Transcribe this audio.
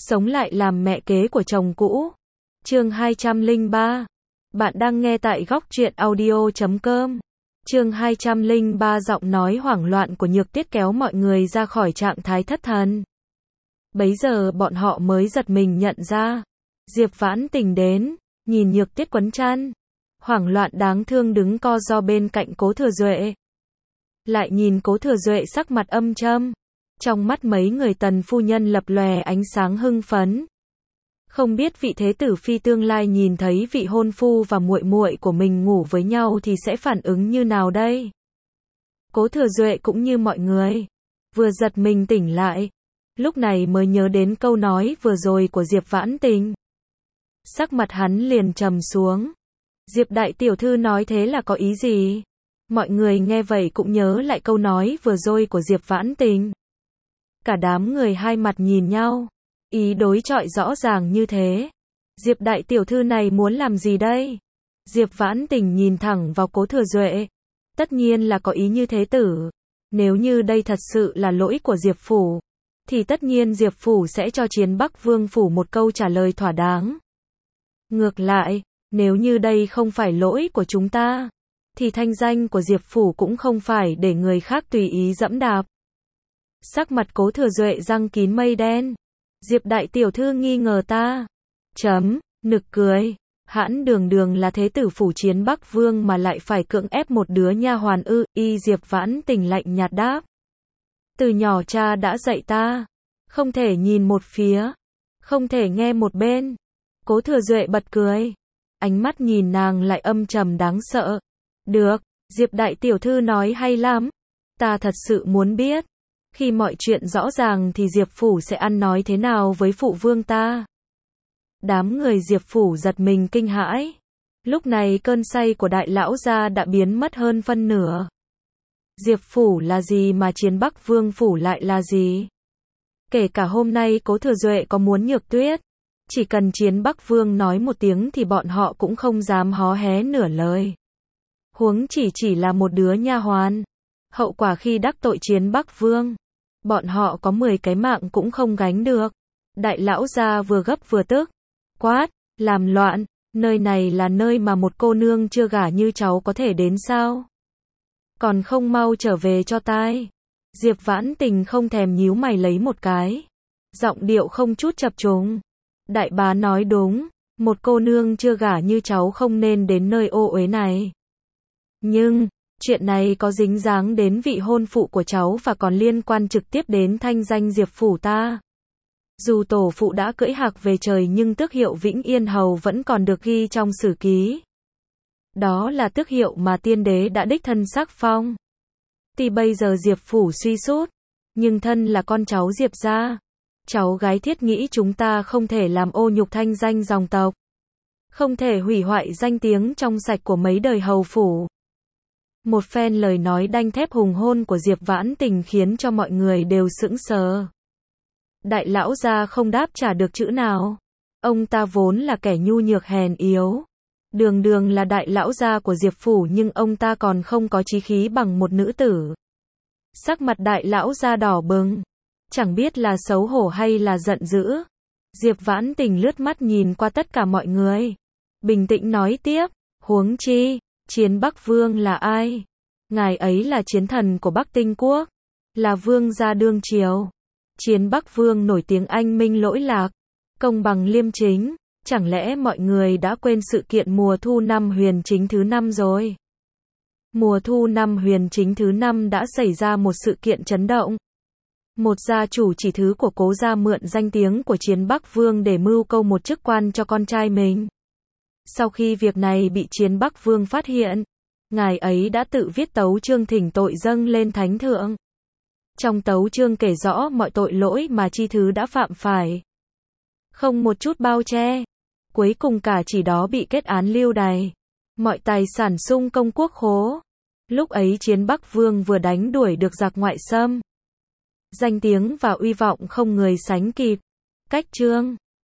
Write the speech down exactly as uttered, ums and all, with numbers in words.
Sống lại làm mẹ kế của chồng cũ. Chương hai trăm lẻ ba. Bạn đang nghe tại góc truyện audio chấm com. Chương hai trăm lẻ ba. Giọng nói hoảng loạn của Nhược Tuyết kéo mọi người ra khỏi trạng thái thất thần. Bấy giờ bọn họ mới giật mình nhận ra. Diệp Vãn Tình đến, nhìn Nhược Tuyết quấn chăn, hoảng loạn đáng thương đứng co ro bên cạnh Cố Thừa Duệ. Lại nhìn Cố Thừa Duệ sắc mặt âm trầm. Trong mắt mấy người Tần phu nhân lập lòe ánh sáng hưng phấn. Không biết vị thế tử phi tương lai nhìn thấy vị hôn phu và muội muội của mình ngủ với nhau thì sẽ phản ứng như nào đây? Cố Thừa Duệ cũng như mọi người, vừa giật mình tỉnh lại, lúc này mới nhớ đến câu nói vừa rồi của Diệp Vãn Tình. Sắc mặt hắn liền trầm xuống. Diệp đại tiểu thư nói thế là có ý gì? Mọi người nghe vậy cũng nhớ lại câu nói vừa rồi của Diệp Vãn Tình. Cả đám người hai mặt nhìn nhau, ý đối chọi rõ ràng như thế. Diệp đại tiểu thư này muốn làm gì đây? Diệp Vãn Tình nhìn thẳng vào Cố Thừa Duệ. Tất nhiên là có ý như thế tử. Nếu như đây thật sự là lỗi của Diệp Phủ, thì tất nhiên Diệp Phủ sẽ cho Chiến Bắc Vương Phủ một câu trả lời thỏa đáng. Ngược lại, nếu như đây không phải lỗi của chúng ta, thì thanh danh của Diệp Phủ cũng không phải để người khác tùy ý dẫm đạp. Sắc mặt Cố Thừa Duệ răng kín mây đen. Diệp đại tiểu thư nghi ngờ ta. Chấm, nực cười. Hãn đường đường là thế tử phủ Chiến Bắc Vương mà lại phải cưỡng ép một đứa nha hoàn ư? Y Diệp Vãn Tình lạnh nhạt đáp. Từ nhỏ cha đã dạy ta, không thể nhìn một phía, không thể nghe một bên. Cố Thừa Duệ bật cười. Ánh mắt nhìn nàng lại âm trầm đáng sợ. Được, Diệp đại tiểu thư nói hay lắm. Ta thật sự muốn biết, khi mọi chuyện rõ ràng thì Diệp Phủ sẽ ăn nói thế nào với phụ vương ta. Đám người Diệp Phủ giật mình kinh hãi. Lúc này cơn say của đại lão gia đã biến mất hơn phân nửa. Diệp Phủ là gì mà Chiến Bắc Vương Phủ lại là gì? Kể cả hôm nay Cố Thừa Duệ có muốn Nhược Tuyết, chỉ cần Chiến Bắc Vương nói một tiếng thì bọn họ cũng không dám hó hé nửa lời. Huống chỉ chỉ là một đứa nha hoàn. Hậu quả khi đắc tội Chiến Bắc Vương, bọn họ có mười cái mạng cũng không gánh được. Đại lão gia vừa gấp vừa tức. Quát, làm loạn, nơi này là nơi mà một cô nương chưa gả như cháu có thể đến sao? Còn không mau trở về cho tai. Diệp Vãn Tình không thèm nhíu mày lấy một cái. Giọng điệu không chút chập chùng. Đại bá nói đúng, một cô nương chưa gả như cháu không nên đến nơi ô uế này. Nhưng, chuyện này có dính dáng đến vị hôn phụ của cháu và còn liên quan trực tiếp đến thanh danh Diệp Phủ ta. Dù tổ phụ đã cưỡi hạc về trời nhưng tước hiệu Vĩnh Yên Hầu vẫn còn được ghi trong sử ký. Đó là tước hiệu mà tiên đế đã đích thân sắc phong. Tuy bây giờ Diệp Phủ suy sút, nhưng thân là con cháu Diệp gia, cháu gái thiết nghĩ chúng ta không thể làm ô nhục thanh danh dòng tộc, không thể hủy hoại danh tiếng trong sạch của mấy đời hầu phủ. Một phen lời nói đanh thép hùng hôn của Diệp Vãn Tình khiến cho mọi người đều sững sờ. Đại lão gia không đáp trả được chữ nào. Ông ta vốn là kẻ nhu nhược hèn yếu. Đường đường là đại lão gia của Diệp Phủ nhưng ông ta còn không có chí khí bằng một nữ tử. Sắc mặt đại lão gia đỏ bừng. Chẳng biết là xấu hổ hay là giận dữ. Diệp Vãn Tình lướt mắt nhìn qua tất cả mọi người. Bình tĩnh nói tiếp. Huống chi, Chiến Bắc Vương là ai? Ngài ấy là chiến thần của Bắc Tinh Quốc. Là vương gia đương triều. Chiến Bắc Vương nổi tiếng anh minh lỗi lạc, công bằng liêm chính. Chẳng lẽ mọi người đã quên sự kiện mùa thu năm Huyền Chính thứ năm rồi? Mùa thu năm Huyền Chính thứ năm đã xảy ra một sự kiện chấn động. Một gia chủ chỉ thứ của Cố gia mượn danh tiếng của Chiến Bắc Vương để mưu câu một chức quan cho con trai mình. Sau khi việc này bị Chiến Bắc Vương phát hiện, ngài ấy đã tự viết tấu chương thỉnh tội dâng lên thánh thượng. Trong tấu chương kể rõ mọi tội lỗi mà chi thứ đã phạm phải. Không một chút bao che. Cuối cùng cả chỉ đó bị kết án lưu đày. Mọi tài sản sung công quốc khố. Lúc ấy Chiến Bắc Vương vừa đánh đuổi được giặc ngoại xâm. Danh tiếng và uy vọng không người sánh kịp. Cách chương